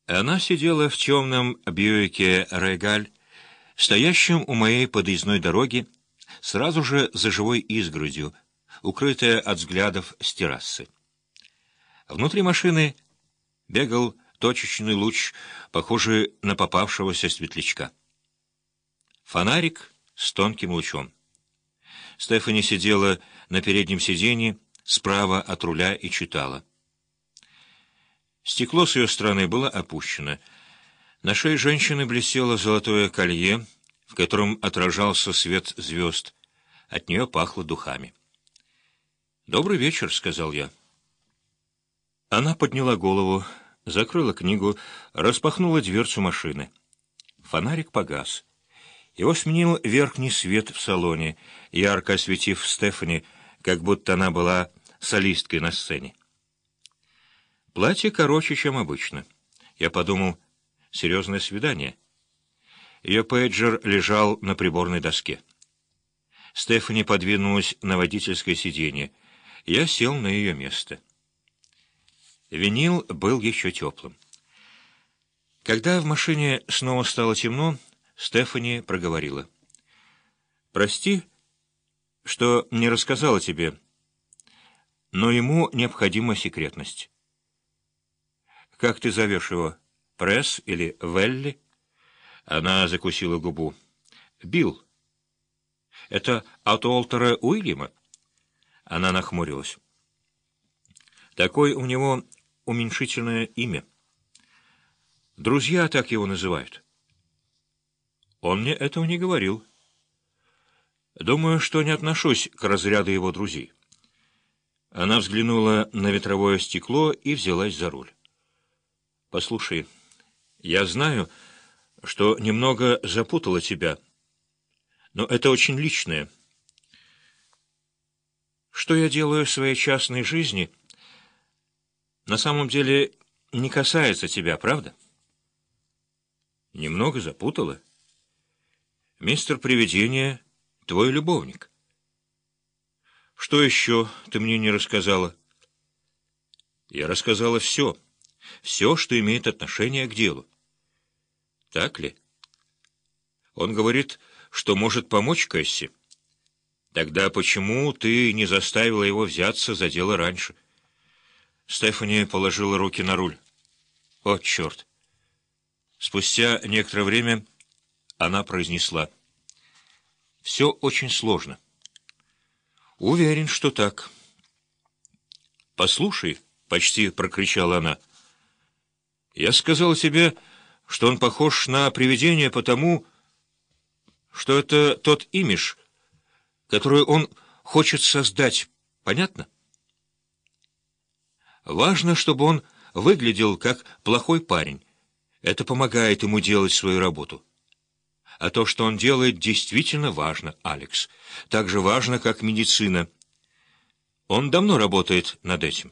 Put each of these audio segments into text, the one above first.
Она сидела в темном Бьюике Регаль, стоящем у моей подъездной дороги, сразу же за живой изгородью, укрытая от взглядов с террасы. Внутри машины бегал точечный луч, похожий на попавшегося светлячка. Фонарик с тонким лучом. Стефани сидела на переднем сиденье, справа от руля, и читала. Стекло с ее стороны было опущено. На шее женщины блестело золотое колье, в котором отражался свет звезд. От нее пахло духами. «Добрый вечер», — сказал я. Она подняла голову, закрыла книгу, распахнула дверцу машины. Фонарик погас. Его сменил верхний свет в салоне, ярко осветив Стефани, как будто она была солисткой на сцене. Платье короче, чем обычно. Я подумал, серьезное свидание. Ее пейджер лежал на приборной доске. Стефани подвинулась на водительское сиденье. Я сел на ее место. Винил был еще теплым. Когда в машине снова стало темно, Стефани проговорила. «Прости, что не рассказала тебе, но ему необходима секретность». «Как ты зовешь его? Пресс или Велли?» Она закусила губу. «Билл. Это от Уолтера Уильяма?» Она нахмурилась. «Такое у него уменьшительное имя. Друзья так его называют». «Он мне этого не говорил. Думаю, что не отношусь к разряду его друзей». Она взглянула на ветровое стекло и взялась за руль. «Послушай, я знаю, что немного запутала тебя, но это очень личное. Что я делаю в своей частной жизни, на самом деле не касается тебя, правда?» «Немного запутала? Мистер Привидение — твой любовник. Что еще ты мне не рассказала?» «Я рассказала все. Все, что имеет отношение к делу». «Так ли? Он говорит, что может помочь Кэсси. Тогда почему ты не заставила его взяться за дело раньше?» Стефани положила руки на руль. «О, черт!» Спустя некоторое время она произнесла. «Все очень сложно». «Уверен, что так». «Послушай», — почти прокричала она, — «я сказала тебе, что он похож на привидение потому, что это тот имидж, который он хочет создать. Понятно? Важно, чтобы он выглядел как плохой парень. Это помогает ему делать свою работу. А то, что он делает, действительно важно, Алекс. Так же важно, как медицина. Он давно работает над этим».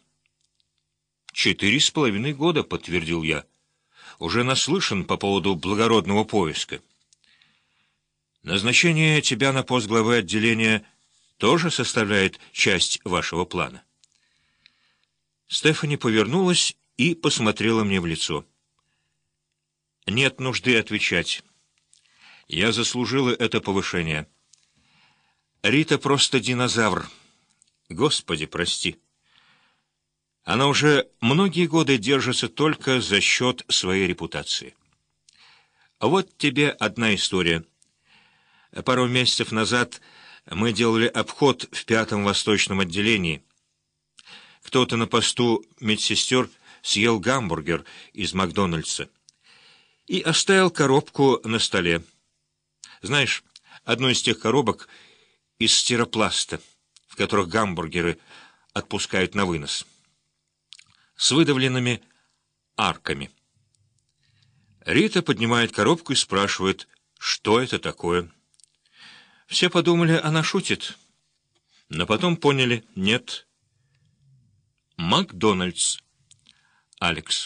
4,5 года, подтвердил я. Уже наслышан по поводу благородного поиска. Назначение тебя на пост главы отделения тоже составляет часть вашего плана. Стефани повернулась и посмотрела мне в лицо. Нет нужды отвечать. Я заслужила это повышение. Рита просто динозавр. Господи, прости. Она уже многие годы держится только за счет своей репутации. Вот тебе одна история. Пару месяцев назад мы делали обход в 5-м восточном отделении. Кто-то на посту медсестер съел гамбургер из Макдональдса и оставил коробку на столе. Знаешь, одну из тех коробок из стиропласта, в которых гамбургеры отпускают на вынос, с выдавленными арками. Рита поднимает коробку и спрашивает, что это такое. Все подумали, она шутит, но потом поняли, нет. Макдональдс. Алекс.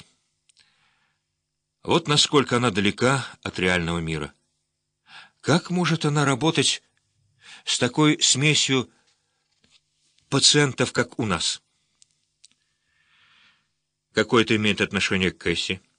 Вот насколько она далека от реального мира. Как может она работать с такой смесью пациентов, как у нас? Какое это имеет отношение к Кэсси?